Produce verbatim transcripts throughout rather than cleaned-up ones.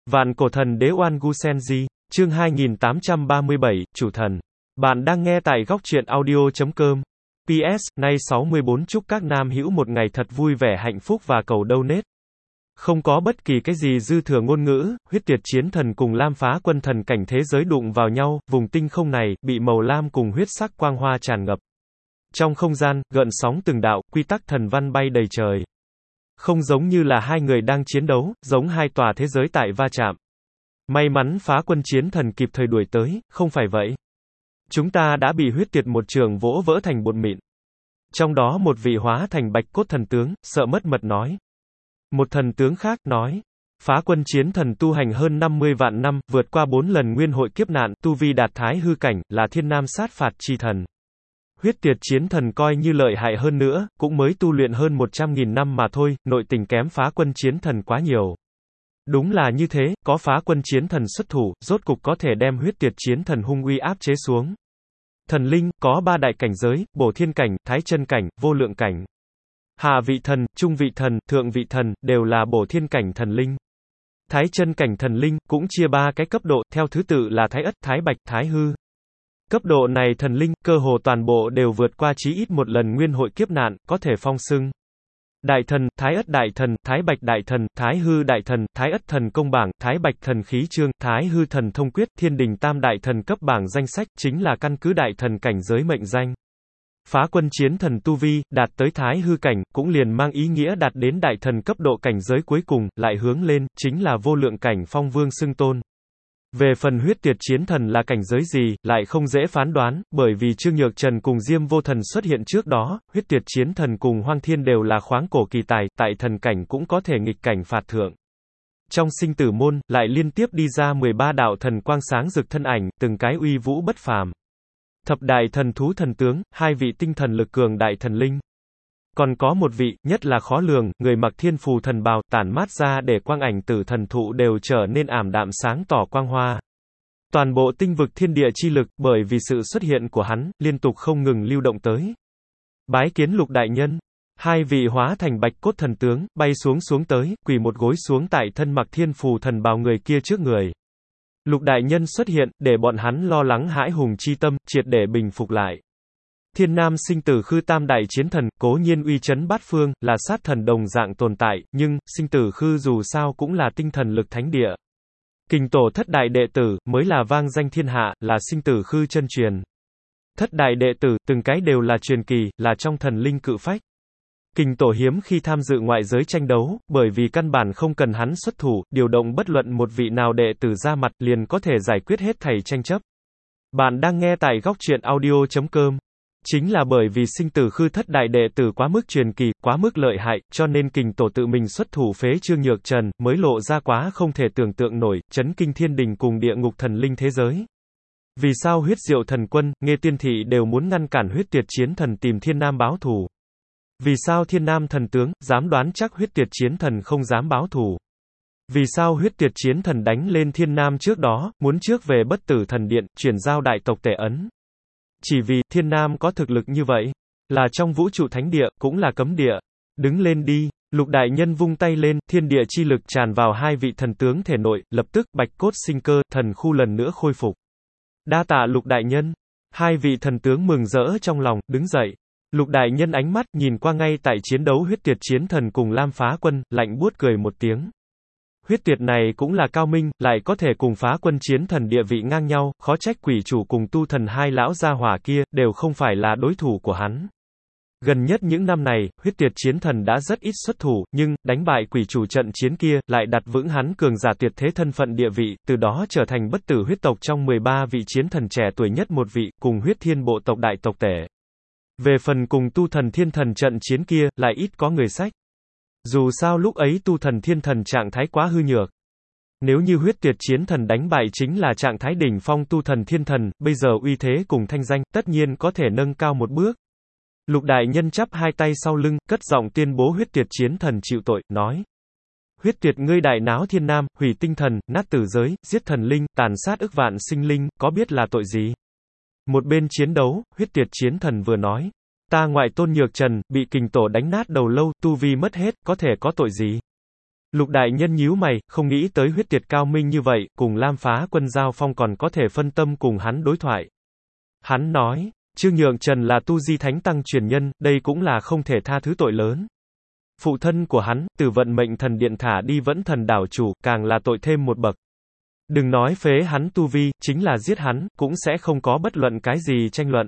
Vạn cổ thần đế Oan Gu Senji, chương hai nghìn tám trăm ba mươi bảy, chủ thần. Bạn đang nghe tại góc truyện audio chấm com. pê ét, nay sáu mươi bốn chúc các nam hữu một ngày thật vui vẻ hạnh phúc và cầu donate. Không có bất kỳ cái gì dư thừa ngôn ngữ, huyết tuyệt chiến thần cùng lam phá quân thần cảnh thế giới đụng vào nhau, vùng tinh không này, bị màu lam cùng huyết sắc quang hoa tràn ngập. Trong không gian, gợn sóng từng đạo, quy tắc thần văn bay đầy trời. Không giống như là hai người đang chiến đấu, giống hai tòa thế giới tại va chạm. May mắn phá quân chiến thần kịp thời đuổi tới, không phải vậy. Chúng ta đã bị huyết tuyệt một trường vỗ vỡ thành bột mịn. Trong đó một vị hóa thành bạch cốt thần tướng, sợ mất mật nói. Một thần tướng khác, nói. Phá quân chiến thần tu hành hơn năm mươi vạn năm, vượt qua bốn lần nguyên hội kiếp nạn, tu vi đạt thái hư cảnh, là thiên nam sát phạt chi thần. Huyết tuyệt chiến thần coi như lợi hại hơn nữa, cũng mới tu luyện hơn một trăm nghìn năm mà thôi, nội tình kém phá quân chiến thần quá nhiều. Đúng là như thế, có phá quân chiến thần xuất thủ, rốt cục có thể đem huyết tuyệt chiến thần hung uy áp chế xuống. Thần linh, có ba đại cảnh giới, bổ thiên cảnh, thái chân cảnh, vô lượng cảnh. Hạ vị thần, trung vị thần, thượng vị thần, đều là bổ thiên cảnh thần linh. Thái chân cảnh thần linh, cũng chia ba cái cấp độ, theo thứ tự là thái ất, thái bạch, thái hư. Cấp độ này thần linh, cơ hồ toàn bộ đều vượt qua chí ít một lần nguyên hội kiếp nạn, có thể phong xưng. Đại thần, thái ất đại thần, thái bạch đại thần, thái hư đại thần, thái ất thần công bảng, thái bạch thần khí chương, thái hư thần thông quyết, thiên đình tam đại thần cấp bảng danh sách, chính là căn cứ đại thần cảnh giới mệnh danh. Phá quân chiến thần tu vi, đạt tới thái hư cảnh, cũng liền mang ý nghĩa đạt đến đại thần cấp độ cảnh giới cuối cùng, lại hướng lên, chính là vô lượng cảnh phong vương xưng tôn. Về phần huyết tuyệt chiến thần là cảnh giới gì, lại không dễ phán đoán, bởi vì Trương Nhược Trần cùng Diêm Vô Thần xuất hiện trước đó, huyết tuyệt chiến thần cùng Hoang Thiên đều là khoáng cổ kỳ tài, tại thần cảnh cũng có thể nghịch cảnh phạt thượng. Trong sinh tử môn, lại liên tiếp đi ra mười ba đạo thần quang sáng rực thân ảnh, từng cái uy vũ bất phàm. Thập đại thần thú thần tướng, hai vị tinh thần lực cường đại thần linh. Còn có một vị, nhất là khó lường, người mặc thiên phù thần bào, tản mát ra để quang ảnh tử thần thụ đều trở nên ảm đạm sáng tỏ quang hoa. Toàn bộ tinh vực thiên địa chi lực, bởi vì sự xuất hiện của hắn, liên tục không ngừng lưu động tới. Bái kiến Lục đại nhân. Hai vị hóa thành bạch cốt thần tướng, bay xuống xuống tới, quỳ một gối xuống tại thân mặc thiên phù thần bào người kia trước người. Lục đại nhân xuất hiện, để bọn hắn lo lắng hãi hùng chi tâm, triệt để bình phục lại. Thiên nam sinh tử khư tam đại chiến thần, cố nhiên uy chấn bát phương, là sát thần đồng dạng tồn tại, nhưng, sinh tử khư dù sao cũng là tinh thần lực thánh địa. Kình tổ thất đại đệ tử, mới là vang danh thiên hạ, là sinh tử khư chân truyền. Thất đại đệ tử, từng cái đều là truyền kỳ, là trong thần linh cự phách. Kình tổ hiếm khi tham dự ngoại giới tranh đấu, bởi vì căn bản không cần hắn xuất thủ, điều động bất luận một vị nào đệ tử ra mặt, liền có thể giải quyết hết thảy tranh chấp. Bạn đang nghe tại góc truyện audio chấm com. Chính là bởi vì sinh tử khư thất đại đệ tử quá mức truyền kỳ, quá mức lợi hại, cho nên kình tổ tự mình xuất thủ phế Trương Nhược Trần, mới lộ ra quá không thể tưởng tượng nổi, chấn kinh thiên đình cùng địa ngục thần linh thế giới. Vì sao huyết diệu thần quân, Nghê Tiên Thị đều muốn ngăn cản huyết tuyệt chiến thần tìm thiên nam báo thù? Vì sao thiên nam thần tướng, dám đoán chắc huyết tuyệt chiến thần không dám báo thù? Vì sao huyết tuyệt chiến thần đánh lên thiên nam trước đó, muốn trước về bất tử thần điện, chuyển giao đại tộc tể ấn? Chỉ vì, thiên nam có thực lực như vậy, là trong vũ trụ thánh địa, cũng là cấm địa. Đứng lên đi, Lục đại nhân vung tay lên, thiên địa chi lực tràn vào hai vị thần tướng thể nội, lập tức, bạch cốt sinh cơ, thần khu lần nữa khôi phục. Đa tạ Lục đại nhân. Hai vị thần tướng mừng rỡ trong lòng, đứng dậy. Lục đại nhân ánh mắt, nhìn qua ngay tại chiến đấu huyết tuyệt chiến thần cùng lam phá quân, lạnh buốt cười một tiếng. Huyết tuyệt này cũng là cao minh, lại có thể cùng phá quân chiến thần địa vị ngang nhau, khó trách quỷ chủ cùng tu thần hai lão gia hỏa kia, đều không phải là đối thủ của hắn. Gần nhất những năm này, huyết tuyệt chiến thần đã rất ít xuất thủ, nhưng, đánh bại quỷ chủ trận chiến kia, lại đặt vững hắn cường giả tuyệt thế thân phận địa vị, từ đó trở thành bất tử huyết tộc trong mười ba vị chiến thần trẻ tuổi nhất một vị, cùng huyết thiên bộ tộc đại tộc tể. Về phần cùng tu thần thiên thần trận chiến kia, lại ít có người sách. Dù sao lúc ấy tu thần thiên thần trạng thái quá hư nhược. Nếu như huyết tuyệt chiến thần đánh bại chính là trạng thái đỉnh phong tu thần thiên thần, bây giờ uy thế cùng thanh danh, tất nhiên có thể nâng cao một bước. Lục đại nhân chắp hai tay sau lưng, cất giọng tuyên bố huyết tuyệt chiến thần chịu tội, nói. Huyết tuyệt ngươi đại náo thiên nam, hủy tinh thần, nát tử giới, giết thần linh, tàn sát ức vạn sinh linh, có biết là tội gì? Một bên chiến đấu, huyết tuyệt chiến thần vừa nói. Ta ngoại tôn Nhược Trần, bị kình tổ đánh nát đầu lâu, tu vi mất hết, có thể có tội gì? Lục đại nhân nhíu mày, không nghĩ tới huyết tiệt cao minh như vậy, cùng Lam Phá Quân giao phong còn có thể phân tâm cùng hắn đối thoại. Hắn nói, Trương Nhượng Trần là tu di thánh tăng truyền nhân, đây cũng là không thể tha thứ tội lớn. Phụ thân của hắn, từ vận mệnh thần điện thả đi vẫn thần đảo chủ, càng là tội thêm một bậc. Đừng nói phế hắn tu vi, chính là giết hắn, cũng sẽ không có bất luận cái gì tranh luận.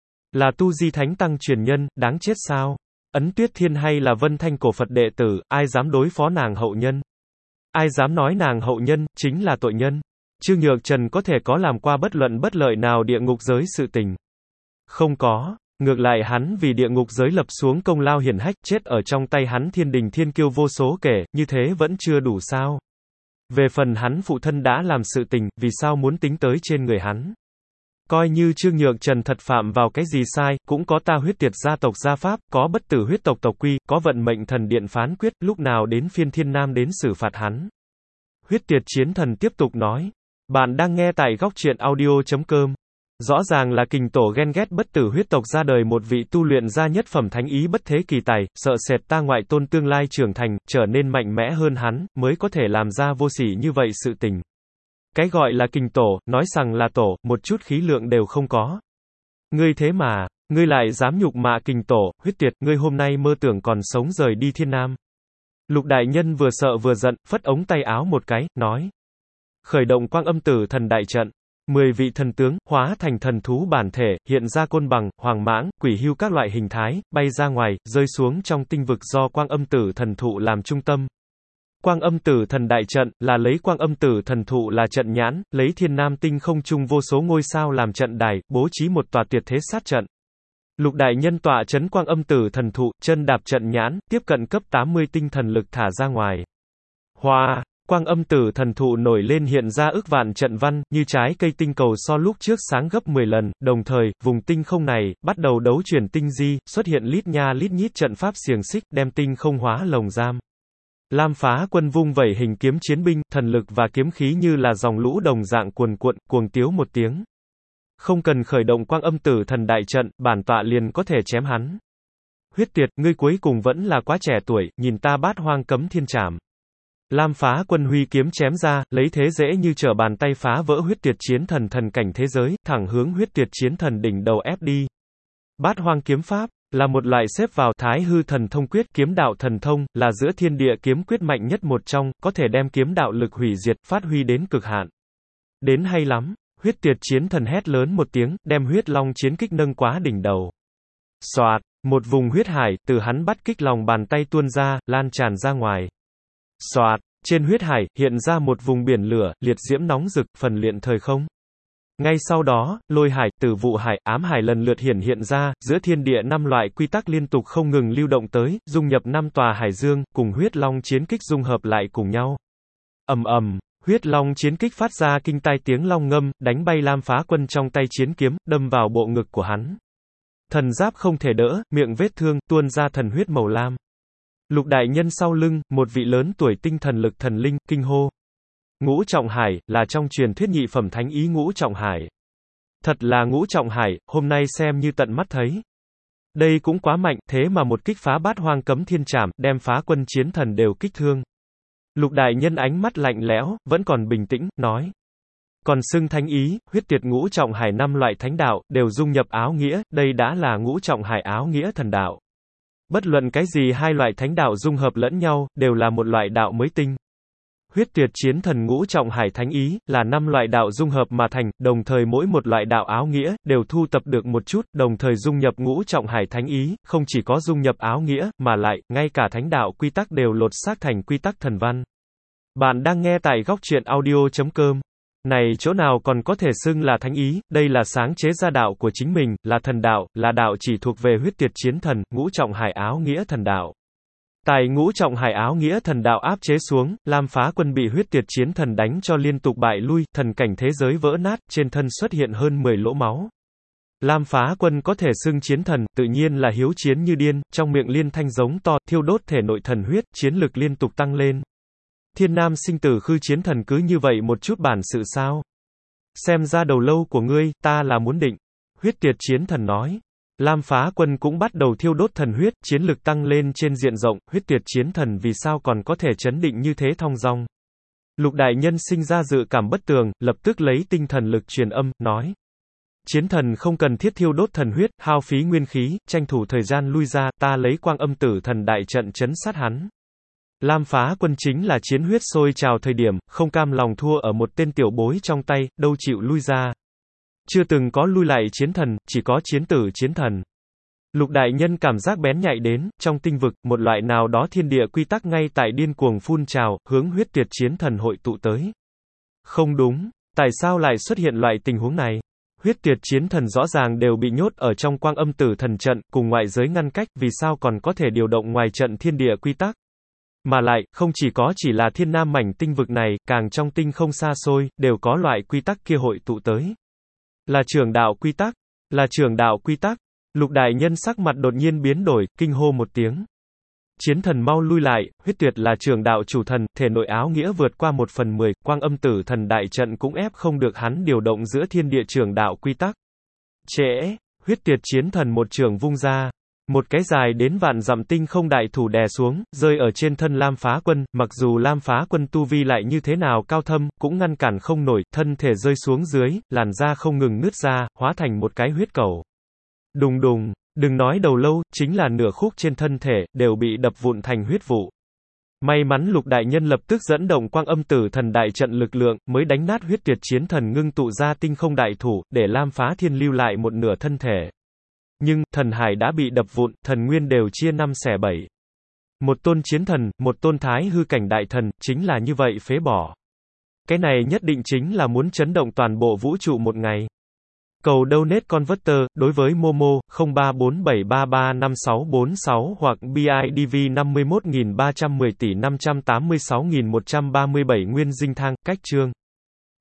Là tu di thánh tăng truyền nhân, đáng chết sao? Ấn Tuyết Thiên hay là Vân Thanh cổ Phật đệ tử, ai dám đối phó nàng hậu nhân? Ai dám nói nàng hậu nhân, chính là tội nhân? Trương Nhược Trần có thể có làm qua bất luận bất lợi nào địa ngục giới sự tình? Không có, ngược lại hắn vì địa ngục giới lập xuống công lao hiển hách, chết ở trong tay hắn thiên đình thiên kiêu vô số kể, như thế vẫn chưa đủ sao? Về phần hắn phụ thân đã làm sự tình, vì sao muốn tính tới trên người hắn? Coi như Trương Nhược Trần thật phạm vào cái gì sai, cũng có ta huyết tiệt gia tộc gia pháp, có bất tử huyết tộc tộc quy, có vận mệnh thần điện phán quyết, lúc nào đến phiên thiên nam đến xử phạt hắn. Huyết tiệt chiến thần tiếp tục nói. Bạn đang nghe tại góc truyện audio chấm com. Rõ ràng là kình tổ ghen ghét bất tử huyết tộc ra đời một vị tu luyện ra nhất phẩm thánh ý bất thế kỳ tài, sợ sệt ta ngoại tôn tương lai trưởng thành, trở nên mạnh mẽ hơn hắn, mới có thể làm ra vô sỉ như vậy sự tình. Cái gọi là kình tổ, nói rằng là tổ, một chút khí lượng đều không có. Ngươi thế mà, ngươi lại dám nhục mạ kình tổ, huyết tiệt, ngươi hôm nay mơ tưởng còn sống rời đi thiên nam. Lục đại nhân vừa sợ vừa giận, phất ống tay áo một cái, nói. Khởi động quang âm tử thần đại trận. Mười vị thần tướng, hóa thành thần thú bản thể, hiện ra côn bằng, hoàng mãng, quỷ hưu các loại hình thái, bay ra ngoài, rơi xuống trong tinh vực do quang âm tử thần thụ làm trung tâm. Quang âm tử thần đại trận, là lấy quang âm tử thần thụ là trận nhãn, lấy thiên nam tinh không trung vô số ngôi sao làm trận đài, bố trí một tòa tuyệt thế sát trận. Lục đại nhân tọa chấn quang âm tử thần thụ, chân đạp trận nhãn, tiếp cận cấp tám mươi tinh thần lực thả ra ngoài. Hoa, quang âm tử thần thụ nổi lên hiện ra ức vạn trận văn, như trái cây tinh cầu so lúc trước sáng gấp mười lần, đồng thời, vùng tinh không này, bắt đầu đấu chuyển tinh di, xuất hiện lít nha lít nhít trận pháp xiềng xích, đem tinh không hóa lồng giam. Lam Phá Quân vung vẩy hình kiếm chiến binh, thần lực và kiếm khí như là dòng lũ đồng dạng cuồn cuộn, cuồng tiếu một tiếng. Không cần khởi động quang âm tử thần đại trận, bản tọa liền có thể chém hắn. Huyết tiệt, ngươi cuối cùng vẫn là quá trẻ tuổi, nhìn ta bát hoang cấm thiên trảm. Lam Phá Quân huy kiếm chém ra, lấy thế dễ như trở bàn tay phá vỡ huyết tiệt chiến thần thần cảnh thế giới, thẳng hướng huyết tiệt chiến thần đỉnh đầu ép đi. Bát hoang kiếm pháp là một loại xếp vào Thái Hư Thần Thông Quyết, kiếm đạo thần thông, là giữa thiên địa kiếm quyết mạnh nhất một trong, có thể đem kiếm đạo lực hủy diệt, phát huy đến cực hạn. Đến hay lắm, huyết tiệt chiến thần hét lớn một tiếng, đem huyết long chiến kích nâng quá đỉnh đầu. Xoạt, một vùng huyết hải, từ hắn bắt kích lòng bàn tay tuôn ra, lan tràn ra ngoài. Xoạt, trên huyết hải, hiện ra một vùng biển lửa, liệt diễm nóng rực, phần luyện thời không. Ngay sau đó, lôi hải, tử vụ hải, ám hải lần lượt hiển hiện ra, giữa thiên địa năm loại quy tắc liên tục không ngừng lưu động tới, dung nhập năm tòa hải dương, cùng huyết long chiến kích dung hợp lại cùng nhau. Ầm ầm, huyết long chiến kích phát ra kinh tai tiếng long ngâm, đánh bay Lam Phá Quân trong tay chiến kiếm, đâm vào bộ ngực của hắn. Thần giáp không thể đỡ, miệng vết thương, tuôn ra thần huyết màu lam. Lục đại nhân sau lưng, một vị lớn tuổi tinh thần lực thần linh, kinh hô. Ngũ Trọng Hải, là trong truyền thuyết nhị phẩm thánh ý Ngũ Trọng Hải. Thật là Ngũ Trọng Hải, hôm nay xem như tận mắt thấy. Đây cũng quá mạnh, thế mà một kích phá bát hoang cấm thiên trảm, đem Phá Quân chiến thần đều kích thương. Lục đại nhân ánh mắt lạnh lẽo, vẫn còn bình tĩnh, nói. Còn xưng thánh ý, huyết tiệt Ngũ Trọng Hải năm loại thánh đạo, đều dung nhập áo nghĩa, đây đã là Ngũ Trọng Hải áo nghĩa thần đạo. Bất luận cái gì hai loại thánh đạo dung hợp lẫn nhau, đều là một loại đạo mới tinh. Huyết tiệt chiến thần Ngũ Trọng Hải thánh ý, là năm loại đạo dung hợp mà thành, đồng thời mỗi một loại đạo áo nghĩa, đều thu tập được một chút, đồng thời dung nhập Ngũ Trọng Hải thánh ý, không chỉ có dung nhập áo nghĩa, mà lại, ngay cả thánh đạo quy tắc đều lột xác thành quy tắc thần văn. Bạn đang nghe tại góc truyện audio chấm com. Này chỗ nào còn có thể xưng là thánh ý, đây là sáng chế ra đạo của chính mình, là thần đạo, là đạo chỉ thuộc về huyết tiệt chiến thần, Ngũ Trọng Hải áo nghĩa thần đạo. Tại Ngũ Trọng Hải áo nghĩa thần đạo áp chế xuống, Lam Phá Quân bị huyết tiệt chiến thần đánh cho liên tục bại lui, thần cảnh thế giới vỡ nát, trên thân xuất hiện hơn mười lỗ máu. Lam Phá Quân có thể xưng chiến thần, tự nhiên là hiếu chiến như điên, trong miệng liên thanh giống to, thiêu đốt thể nội thần huyết, chiến lực liên tục tăng lên. Thiên nam sinh tử khư chiến thần cứ như vậy một chút bản sự sao? Xem ra đầu lâu của ngươi, ta là muốn định. Huyết tiệt chiến thần nói. Lam Phá Quân cũng bắt đầu thiêu đốt thần huyết, chiến lực tăng lên trên diện rộng, huyết tuyệt chiến thần vì sao còn có thể chấn định như thế thong dong. Lục đại nhân sinh ra dự cảm bất tường, lập tức lấy tinh thần lực truyền âm, nói. Chiến thần không cần thiết thiêu đốt thần huyết, hao phí nguyên khí, tranh thủ thời gian lui ra, ta lấy quang âm tử thần đại trận chấn sát hắn. Lam Phá Quân chính là chiến huyết sôi trào thời điểm, không cam lòng thua ở một tên tiểu bối trong tay, đâu chịu lui ra. Chưa từng có lui lại chiến thần, chỉ có chiến tử chiến thần. Lục đại nhân cảm giác bén nhạy đến, trong tinh vực, một loại nào đó thiên địa quy tắc ngay tại điên cuồng phun trào, hướng huyết tuyệt chiến thần hội tụ tới. Không đúng, tại sao lại xuất hiện loại tình huống này? Huyết tuyệt chiến thần rõ ràng đều bị nhốt ở trong quang âm tử thần trận, cùng ngoại giới ngăn cách, vì sao còn có thể điều động ngoài trận thiên địa quy tắc? Mà lại, không chỉ có chỉ là thiên nam mảnh tinh vực này, càng trong tinh không xa xôi, đều có loại quy tắc kia hội tụ tới. Là trường đạo quy tắc, là trường đạo quy tắc. Lục đại nhân sắc mặt đột nhiên biến đổi, kinh hô một tiếng. Chiến thần mau lui lại, huyết tuyệt là trường đạo chủ thần, thể nội áo nghĩa vượt qua một phần mười, quang âm tử thần đại trận cũng ép không được hắn điều động giữa thiên địa trường đạo quy tắc. Trễ, huyết tuyệt chiến thần một trường vung ra. Một cái dài đến vạn dặm tinh không đại thủ đè xuống, rơi ở trên thân Lam Phá Quân, mặc dù Lam Phá Quân tu vi lại như thế nào cao thâm, cũng ngăn cản không nổi, thân thể rơi xuống dưới, làn da không ngừng nứt ra, hóa thành một cái huyết cầu. Đùng đùng, đừng nói đầu lâu, chính là nửa khúc trên thân thể, đều bị đập vụn thành huyết vụ. May mắn lục đại nhân lập tức dẫn động quang âm tử thần đại trận lực lượng, mới đánh nát huyết tuyệt chiến thần ngưng tụ ra tinh không đại thủ, để Lam Phá Thiên lưu lại một nửa thân thể. Nhưng, thần hải đã bị đập vụn, thần nguyên đều chia năm xẻ bảy. Một tôn chiến thần, một tôn thái hư cảnh đại thần, chính là như vậy phế bỏ. Cái này nhất định chính là muốn chấn động toàn bộ vũ trụ một ngày. Cầu donate converter, đối với Momo, không ba bốn bảy ba ba năm sáu bốn sáu hoặc bê i đê vê năm mươi mốt nghìn ba trăm mười tỷ năm trăm tám mươi sáu nghìn một trăm ba mươi bảy nguyên dinh thang, cách chương.